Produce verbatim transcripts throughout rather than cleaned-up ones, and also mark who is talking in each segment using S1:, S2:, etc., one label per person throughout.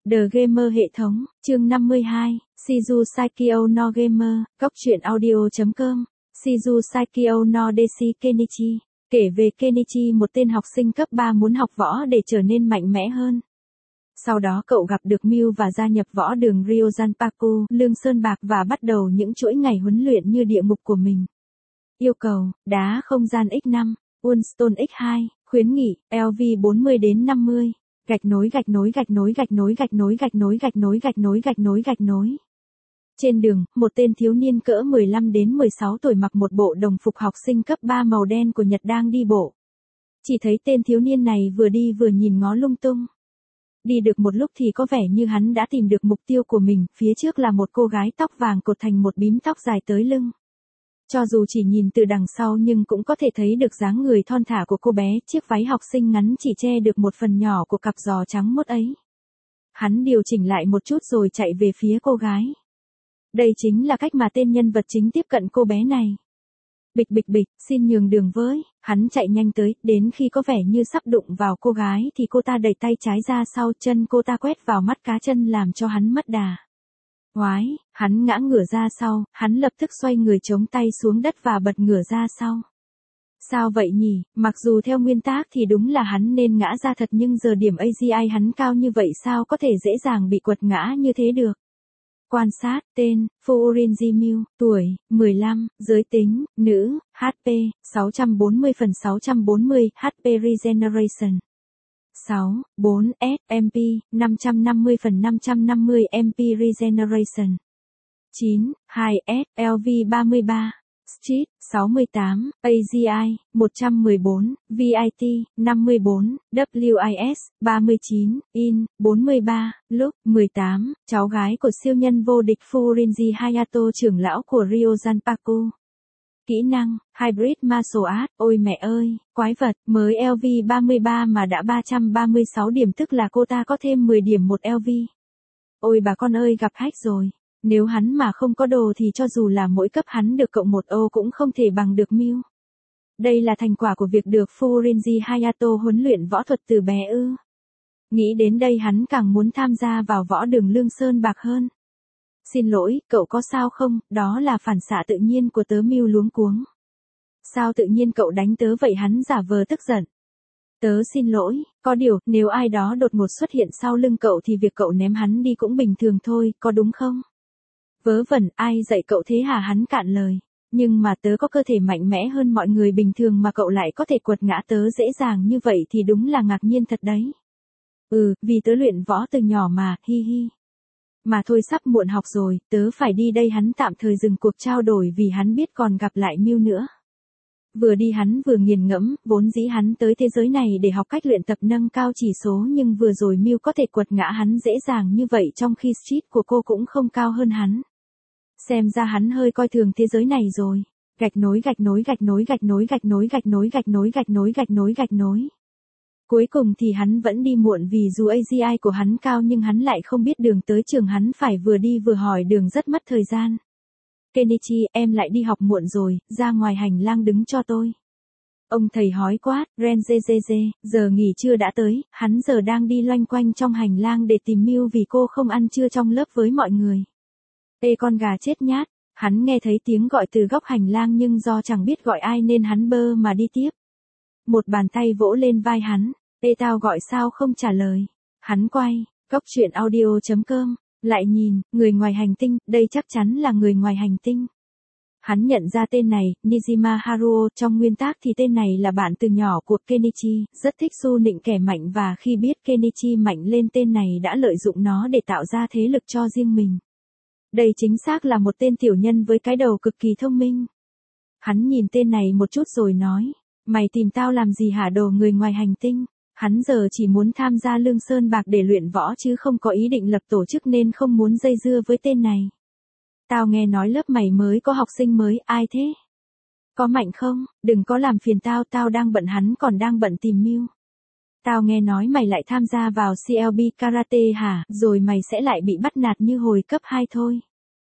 S1: The Gamer hệ thống, chương năm mươi hai, Shizu Saikyo no Gamer, góc truyện audio.com, Shizu Saikyo no Deshi Kenichi, kể về Kenichi, một tên học sinh cấp ba muốn học võ để trở nên mạnh mẽ hơn. Sau đó cậu gặp được Mew và gia nhập võ đường Ryojanpaku, Lương Sơn Bạc và bắt đầu những chuỗi ngày huấn luyện như địa ngục của mình. Yêu cầu, đá không gian nhân năm, Unstone nhân hai, khuyến nghị, L V bốn mươi đến năm mươi. Gạch nối gạch nối gạch nối gạch nối gạch nối gạch nối gạch nối gạch nối gạch nối gạch nối. Trên đường, một tên thiếu niên cỡ mười lăm đến mười sáu tuổi mặc một bộ đồng phục học sinh cấp ba màu đen của Nhật đang đi bộ. Chỉ thấy tên thiếu niên này vừa đi vừa nhìn ngó lung tung. Đi được một lúc thì có vẻ như hắn đã tìm được mục tiêu của mình, phía trước là một cô gái tóc vàng cột thành một bím tóc dài tới lưng. Cho dù chỉ nhìn từ đằng sau nhưng cũng có thể thấy được dáng người thon thả của cô bé, chiếc váy học sinh ngắn chỉ che được một phần nhỏ của cặp giò trắng muốt ấy. Hắn điều chỉnh lại một chút rồi chạy về phía cô gái. Đây chính là cách mà tên nhân vật chính tiếp cận cô bé này. Bịch bịch bịch, xin nhường đường với, hắn chạy nhanh tới, đến khi có vẻ như sắp đụng vào cô gái thì cô ta đẩy tay trái ra sau, chân cô ta quét vào mắt cá chân làm cho hắn mất đà. Oái, hắn ngã ngửa ra sau, hắn lập tức xoay người chống tay xuống đất và bật ngửa ra sau. Sao vậy nhỉ, mặc dù theo nguyên tắc thì đúng là hắn nên ngã ra thật nhưng giờ điểm a giê i hắn cao như vậy sao có thể dễ dàng bị quật ngã như thế được. Quan sát, tên, Furinji Mew, tuổi, mười lăm, giới tính, nữ, hát pê, sáu trăm bốn mươi phần sáu trăm bốn mươi, hát pê Regeneration. sáu, bốn, S, em pê, năm trăm năm mươi phần năm trăm năm mươi em pê Regeneration. chín, hai, S, L V ba mươi ba, Street, sáu mươi tám, a giê i, một trăm mười bốn, vê i tê, năm mươi bốn, vê i ét, ba mươi chín, In, bốn mươi ba, Lúc, mười tám, cháu gái của siêu nhân vô địch Furinji Hayato, trưởng lão của Ryojanpaku. Kỹ năng, Hybrid Martial Art, ôi mẹ ơi, quái vật, mới L V ba mươi ba mà đã ba trăm ba mươi sáu điểm, tức là cô ta có thêm mười điểm một L V. Ôi bà con ơi, gặp hack rồi. Nếu hắn mà không có đồ thì cho dù là mỗi cấp hắn được cộng một ô cũng không thể bằng được Mew. Đây là thành quả của việc được Furinji Hayato huấn luyện võ thuật từ bé ư. Nghĩ đến đây hắn càng muốn tham gia vào võ đường Lương Sơn Bạc hơn. Xin lỗi, cậu có sao không, đó là phản xạ tự nhiên của tớ. Mew luống cuống. Sao tự nhiên cậu đánh tớ vậy, hắn giả vờ tức giận. Tớ xin lỗi, có điều, nếu ai đó đột ngột xuất hiện sau lưng cậu thì việc cậu ném hắn đi cũng bình thường thôi, có đúng không? Vớ vẩn, ai dạy cậu thế hả, hắn cạn lời. Nhưng mà tớ có cơ thể mạnh mẽ hơn mọi người bình thường mà cậu lại có thể quật ngã tớ dễ dàng như vậy thì đúng là ngạc nhiên thật đấy. Ừ, vì tớ luyện võ từ nhỏ mà, hi hi. Mà thôi, sắp muộn học rồi, tớ phải đi đây. Hắn tạm thời dừng cuộc trao đổi vì hắn biết còn gặp lại Mew nữa. Vừa đi hắn vừa nghiền ngẫm, vốn dĩ hắn tới thế giới này để học cách luyện tập nâng cao chỉ số nhưng vừa rồi Mew có thể quật ngã hắn dễ dàng như vậy trong khi street của cô cũng không cao hơn hắn. Xem ra hắn hơi coi thường thế giới này rồi. Gạch nối gạch nối gạch nối gạch nối gạch nối gạch nối gạch nối gạch nối gạch nối gạch nối. Cuối cùng thì hắn vẫn đi muộn vì dù a giê i của hắn cao nhưng hắn lại không biết đường tới trường, hắn phải vừa đi vừa hỏi đường rất mất thời gian. Kenichi, em lại đi học muộn rồi, ra ngoài hành lang đứng cho tôi. Ông thầy hói quát, Ren dê dê dê, giờ nghỉ trưa đã tới, hắn giờ đang đi loanh quanh trong hành lang để tìm Mew vì cô không ăn trưa trong lớp với mọi người. Ê con gà chết nhát, hắn nghe thấy tiếng gọi từ góc hành lang nhưng do chẳng biết gọi ai nên hắn bơ mà đi tiếp. Một bàn tay vỗ lên vai hắn, ê tao gọi sao không trả lời. Hắn quay, góc truyện audio.com, lại nhìn, người ngoài hành tinh, đây chắc chắn là người ngoài hành tinh. Hắn nhận ra tên này, Nijima Haruo, trong nguyên tắc thì tên này là bạn từ nhỏ của Kenichi, rất thích xu nịnh kẻ mạnh và khi biết Kenichi mạnh lên tên này đã lợi dụng nó để tạo ra thế lực cho riêng mình. Đây chính xác là một tên tiểu nhân với cái đầu cực kỳ thông minh. Hắn nhìn tên này một chút rồi nói, mày tìm tao làm gì hả, đồ người ngoài hành tinh? Hắn giờ chỉ muốn tham gia Lương Sơn Bạc để luyện võ chứ không có ý định lập tổ chức nên không muốn dây dưa với tên này. Tao nghe nói lớp mày mới có học sinh mới, ai thế? Có mạnh không? Đừng có làm phiền tao, tao đang bận. Hắn còn đang bận tìm Mew. Tao nghe nói mày lại tham gia vào xê lờ bê Karate hả, rồi mày sẽ lại bị bắt nạt như hồi cấp hai thôi.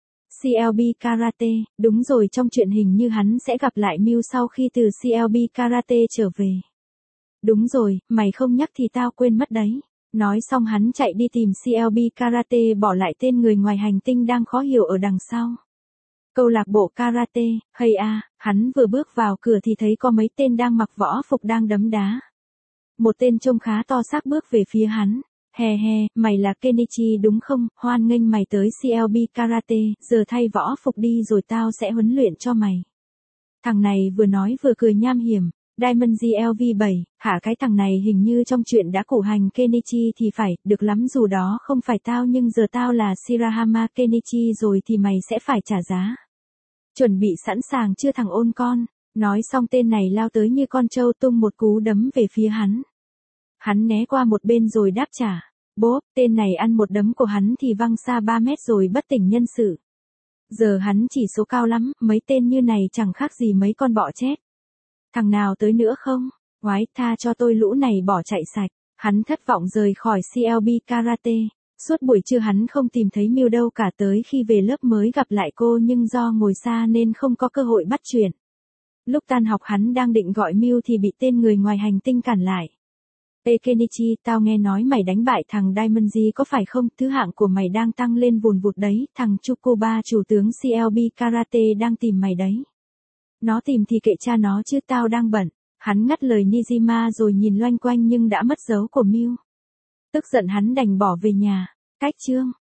S1: xê lờ bê Karate, đúng rồi, trong truyện hình như hắn sẽ gặp lại Mew sau khi từ xê lờ bê Karate trở về. Đúng rồi, mày không nhắc thì tao quên mất đấy. Nói xong hắn chạy đi tìm xê lờ bê Karate bỏ lại tên người ngoài hành tinh đang khó hiểu ở đằng sau. Câu lạc bộ Karate, hay a, hắn vừa bước vào cửa thì thấy có mấy tên đang mặc võ phục đang đấm đá. Một tên trông khá to xác bước về phía hắn. Hè hè, mày là Kenichi đúng không, hoan nghênh mày tới xê lờ bê Karate, giờ thay võ phục đi rồi tao sẽ huấn luyện cho mày. Thằng này vừa nói vừa cười nham hiểm. Diamond giê lờ vê bảy, hả cái thằng này hình như trong chuyện đã củ hành Kenichi thì phải, được lắm dù đó không phải tao nhưng giờ tao là Shirahama Kenichi rồi thì mày sẽ phải trả giá. Chuẩn bị sẵn sàng chưa thằng ôn con, nói xong tên này lao tới như con trâu tung một cú đấm về phía hắn. Hắn né qua một bên rồi đáp trả, bốp, tên này ăn một đấm của hắn thì văng xa ba mét rồi bất tỉnh nhân sự. Giờ hắn chỉ số cao lắm, mấy tên như này chẳng khác gì mấy con bọ chết. Thằng nào tới nữa không? Ngoái, tha cho tôi lũ này bỏ chạy sạch. Hắn thất vọng rời khỏi xê lờ bê Karate. Suốt buổi trưa hắn không tìm thấy Miu đâu cả, tới khi về lớp mới gặp lại cô nhưng do ngồi xa nên không có cơ hội bắt chuyện. Lúc tan học hắn đang định gọi Miu thì bị tên người ngoài hành tinh cản lại. Ê Kenichi, tao nghe nói mày đánh bại thằng Diamond G có phải không? Thứ hạng của mày đang tăng lên vùn vụt đấy, thằng Tsukuba chủ tướng xê lờ bê Karate đang tìm mày đấy. Nó tìm thì kệ cha nó chứ tao đang bận. Hắn ngắt lời Nijima rồi nhìn loanh quanh nhưng đã mất dấu của Miu. Tức giận hắn đành bỏ về nhà. Cách chương